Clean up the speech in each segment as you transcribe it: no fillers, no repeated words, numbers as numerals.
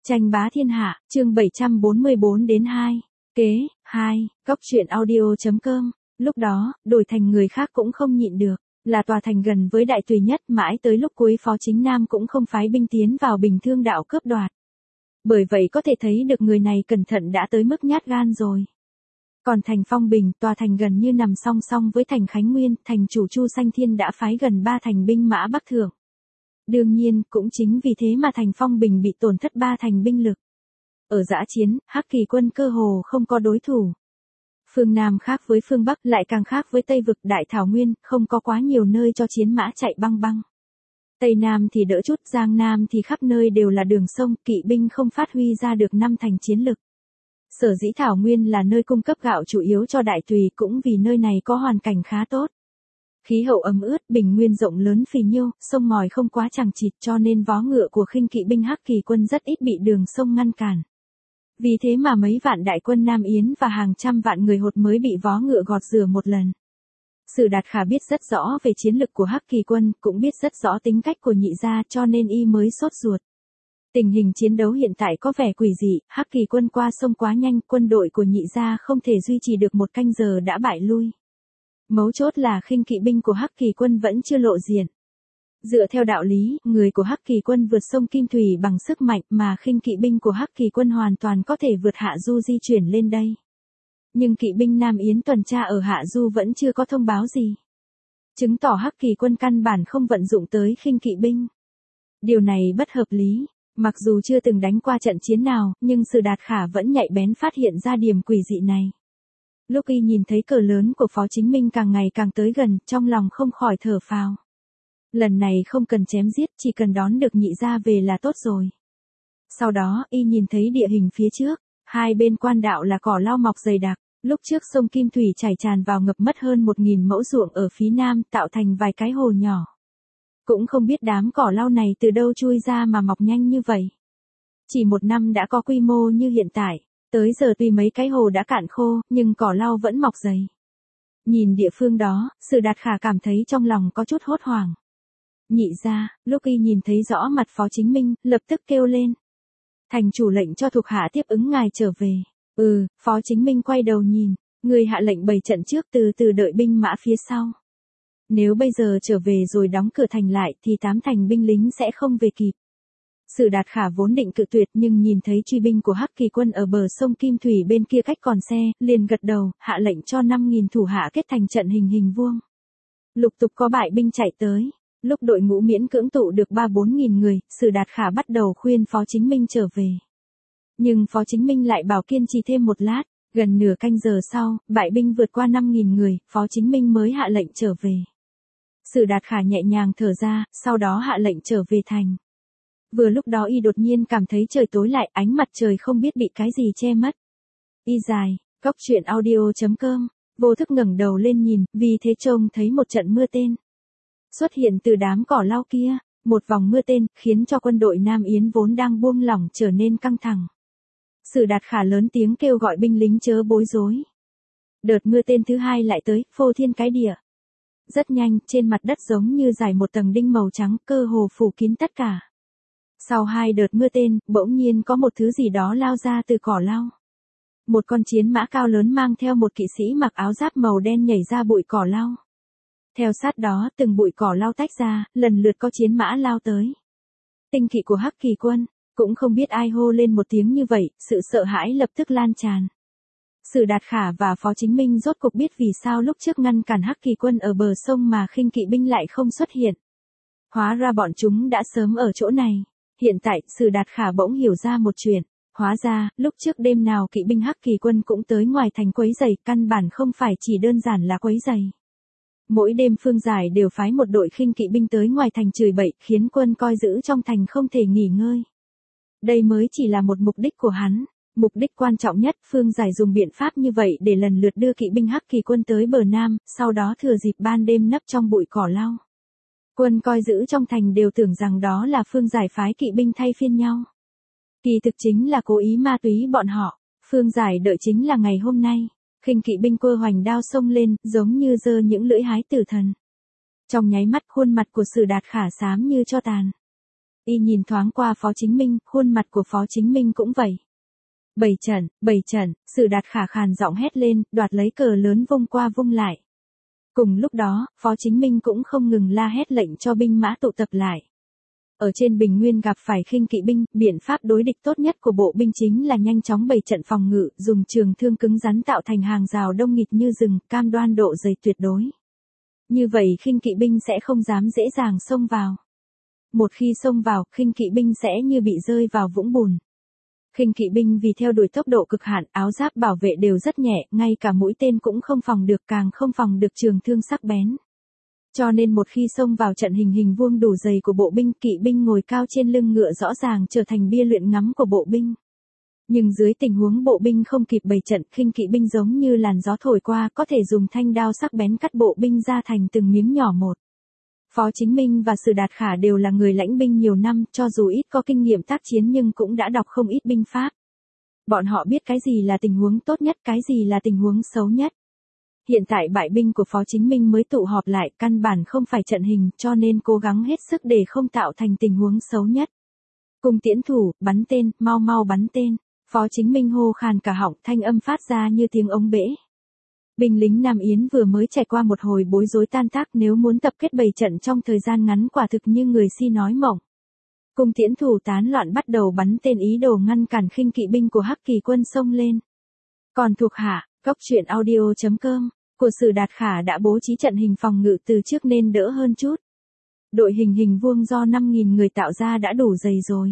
Tranh bá thiên hạ, chương 744 đến 2. Kế, 2, góc truyện audio.com. Lúc đó, đổi thành người khác cũng không nhịn được, là tòa thành gần với Đại Tùy nhất, mãi tới lúc cuối Phó Chính Nam cũng không phái binh tiến vào Bình Thương đạo cướp đoạt. Bởi vậy có thể thấy được người này cẩn thận đã tới mức nhát gan rồi. Còn thành Phong Bình, tòa thành gần như nằm song song với thành Khánh Nguyên, thành chủ Chu Sanh Thiên đã phái gần 3 thành binh mã bắc thượng. Đương nhiên, cũng chính vì thế mà thành Phong Bình bị tổn thất 3 thành binh lực. Ở dã chiến, Hắc Kỳ quân cơ hồ không có đối thủ. Phương Nam khác với phương Bắc, lại càng khác với Tây vực Đại Thảo Nguyên, không có quá nhiều nơi cho chiến mã chạy băng băng. Tây Nam thì đỡ chút, Giang Nam thì khắp nơi đều là đường sông, kỵ binh không phát huy ra được 5 thành chiến lực. Sở dĩ Thảo Nguyên là nơi cung cấp gạo chủ yếu cho Đại Tùy, cũng vì nơi này có hoàn cảnh khá tốt. Khí hậu ấm ướt, bình nguyên rộng lớn phì nhiêu, sông ngòi không quá chằng chịt, cho nên vó ngựa của khinh kỵ binh Hắc Kỳ quân rất ít bị đường sông ngăn cản. Vì thế mà mấy vạn đại quân Nam Yến và hàng trăm vạn người Hột mới bị vó ngựa gọt rửa một lần. Sử Đạt Khả biết rất rõ về chiến lực của Hắc Kỳ quân, cũng biết rất rõ tính cách của Nhị gia, cho nên y mới sốt ruột. Tình hình chiến đấu hiện tại có vẻ quỷ dị, Hắc Kỳ quân qua sông quá nhanh, quân đội của Nhị gia không thể duy trì được một canh giờ đã bại lui. Mấu chốt là khinh kỵ binh của Hắc Kỳ quân vẫn chưa lộ diện. Dựa theo đạo lý, người của Hắc Kỳ quân vượt sông Kim Thủy bằng sức mạnh, mà khinh kỵ binh của Hắc Kỳ quân hoàn toàn có thể vượt Hạ Du di chuyển lên đây. Nhưng kỵ binh Nam Yến tuần tra ở Hạ Du vẫn chưa có thông báo gì. Chứng tỏ Hắc Kỳ quân căn bản không vận dụng tới khinh kỵ binh. Điều này bất hợp lý. Mặc dù chưa từng đánh qua trận chiến nào, nhưng Sử Đạt Khả vẫn nhạy bén phát hiện ra điểm quỷ dị này. Lúc y nhìn thấy cờ lớn của Phó Chính Minh càng ngày càng tới gần, trong lòng không khỏi thở phào. Lần này không cần chém giết, chỉ cần đón được Nhị gia về là tốt rồi. Sau đó, y nhìn thấy địa hình phía trước, hai bên quan đạo là cỏ lau mọc dày đặc, lúc trước sông Kim Thủy chảy tràn vào ngập mất hơn 1.000 mẫu ruộng ở phía nam, tạo thành vài cái hồ nhỏ. Cũng không biết đám cỏ lau này từ đâu chui ra mà mọc nhanh như vậy. Chỉ 1 năm đã có quy mô như hiện tại, tới giờ tuy mấy cái hồ đã cạn khô, nhưng cỏ lau vẫn mọc dày. Nhìn địa phương đó, Sử Đạt Khả cảm thấy trong lòng có chút hốt hoảng. Nhị gia, lúc y nhìn thấy rõ mặt Phó Chính Minh, lập tức kêu lên. Thành chủ lệnh cho thuộc hạ tiếp ứng ngài trở về. Phó Chính Minh quay đầu nhìn, người hạ lệnh bày trận trước, từ từ đợi binh mã phía sau. Nếu bây giờ trở về rồi đóng cửa thành lại thì 8 thành binh lính sẽ không về kịp. Sử Đạt Khả vốn định cự tuyệt, nhưng nhìn thấy truy binh của Hắc Kỳ quân ở bờ sông Kim Thủy bên kia cách còn xe, liền gật đầu, hạ lệnh cho 5.000 thủ hạ kết thành trận hình vuông. Lục tục có bại binh chạy tới. Lúc đội ngũ miễn cưỡng tụ được 3-4.000 người, Sử Đạt Khả bắt đầu khuyên Phó Chính Minh trở về. Nhưng Phó Chính Minh lại bảo kiên trì thêm một lát, gần nửa canh giờ sau, bại binh vượt qua 5.000 người, Phó Chính Minh mới hạ lệnh trở về. Sử Đạt Khả nhẹ nhàng thở ra, sau đó hạ lệnh trở về thành. Vừa lúc đó y đột nhiên cảm thấy trời tối lại, ánh mặt trời không biết bị cái gì che mất. Y dài, góc truyện audio.com, vô thức ngẩng đầu lên nhìn, vì thế trông thấy một trận mưa tên xuất hiện từ đám cỏ lau kia, một vòng mưa tên, khiến cho quân đội Nam Yến vốn đang buông lỏng trở nên căng thẳng. Sử Đạt Khả lớn tiếng kêu gọi binh lính chớ bối rối. Đợt mưa tên thứ hai lại tới, phô thiên cái địa. Rất nhanh, trên mặt đất giống như dải một tầng đinh màu trắng, cơ hồ phủ kín tất cả. Sau 2 đợt mưa tên, bỗng nhiên có một thứ gì đó lao ra từ cỏ lau. Một con chiến mã cao lớn mang theo một kỵ sĩ mặc áo giáp màu đen nhảy ra bụi cỏ lau. Theo sát đó, từng bụi cỏ lau tách ra, lần lượt có chiến mã lao tới. Tinh kỵ của Hắc Kỳ quân, cũng không biết ai hô lên một tiếng như vậy, sự sợ hãi lập tức lan tràn. Sử Đạt Khả và Phó Chính Minh rốt cuộc biết vì sao lúc trước ngăn cản Hắc Kỳ quân ở bờ sông mà khinh kỵ binh lại không xuất hiện. Hóa ra bọn chúng đã sớm ở chỗ này. Hiện tại, Sử Đạt Khả bỗng hiểu ra một chuyện. Hóa ra, lúc trước đêm nào kỵ binh Hắc Kỳ quân cũng tới ngoài thành quấy rầy, căn bản không phải chỉ đơn giản là quấy rầy. Mỗi đêm Phương Giải đều phái một đội khinh kỵ binh tới ngoài thành chửi bậy, khiến quân coi giữ trong thành không thể nghỉ ngơi. Đây mới chỉ là một mục đích của hắn. Mục đích quan trọng nhất, Phương Giải dùng biện pháp như vậy để lần lượt đưa kỵ binh Hắc Kỳ quân tới bờ nam, sau đó thừa dịp ban đêm nấp trong bụi cỏ lau. Quân coi giữ trong thành đều tưởng rằng đó là Phương Giải phái kỵ binh thay phiên nhau. Kỳ thực chính là cố ý ma túy bọn họ. Phương Giải đợi chính là ngày hôm nay. Khinh kỵ binh cơ hoành đao xông lên, giống như giơ những lưỡi hái tử thần. Trong nháy mắt, khuôn mặt của Sử Đạt Khả xám như tro tàn. Y nhìn thoáng qua Phó Chính Minh, khuôn mặt của Phó Chính Minh cũng vậy. Bày trận, Sử Đạt khả khàn giọng hét lên, đoạt lấy cờ lớn vung qua vung lại. Cùng lúc đó, Phó Chính Minh cũng không ngừng la hét lệnh cho binh mã tụ tập lại. Ở trên bình nguyên gặp phải khinh kỵ binh, biện pháp đối địch tốt nhất của bộ binh chính là nhanh chóng bày trận phòng ngự, dùng trường thương cứng rắn tạo thành hàng rào đông nghịt như rừng, cam đoan độ dày tuyệt đối. Như vậy khinh kỵ binh sẽ không dám dễ dàng xông vào. Một khi xông vào, khinh kỵ binh sẽ như bị rơi vào vũng bùn. Khinh kỵ binh vì theo đuổi tốc độ cực hạn, áo giáp bảo vệ đều rất nhẹ, ngay cả mũi tên cũng không phòng được, càng không phòng được trường thương sắc bén. Cho nên một khi xông vào trận hình vuông đủ dày của bộ binh, kỵ binh ngồi cao trên lưng ngựa rõ ràng trở thành bia luyện ngắm của bộ binh. Nhưng dưới tình huống bộ binh không kịp bày trận, khinh kỵ binh giống như làn gió thổi qua, có thể dùng thanh đao sắc bén cắt bộ binh ra thành từng miếng nhỏ một. Phó Chính Minh và Sử Đạt Khả đều là người lãnh binh nhiều năm, cho dù ít có kinh nghiệm tác chiến nhưng cũng đã đọc không ít binh pháp. Bọn họ biết cái gì là tình huống tốt nhất, cái gì là tình huống xấu nhất. Hiện tại bại binh của Phó Chính Minh mới tụ họp lại, căn bản không phải trận hình, cho nên cố gắng hết sức để không tạo thành tình huống xấu nhất. Cung tiễn thủ, bắn tên, mau bắn tên. Phó Chính Minh hô khàn cả họng, thanh âm phát ra như tiếng ống bể. Binh lính Nam Yến vừa mới trải qua một hồi bối rối tan tác, nếu muốn tập kết bày trận trong thời gian ngắn quả thực như người si nói mộng. Cung tiễn thủ tán loạn bắt đầu bắn tên ý đồ ngăn cản khinh kỵ binh của Hắc Kỳ quân xông lên. Còn thuộc hạ, goctruyện.audio.com của Sử Đạt Khả đã bố trí trận hình phòng ngự từ trước nên đỡ hơn chút. Đội hình vuông do 5.000 người tạo ra đã đủ dày rồi.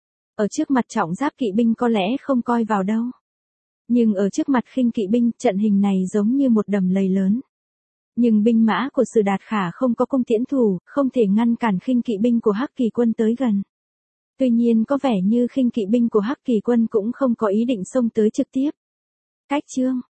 Ở trước mặt trọng giáp kỵ binh có lẽ không coi vào đâu. Nhưng ở trước mặt khinh kỵ binh, trận hình này giống như một đầm lầy lớn. Nhưng binh mã của Sử Đạt Khả không có cung tiễn thủ, không thể ngăn cản khinh kỵ binh của Hắc Kỳ quân tới gần. Tuy nhiên có vẻ như khinh kỵ binh của Hắc Kỳ quân cũng không có ý định xông tới trực tiếp. Cách chương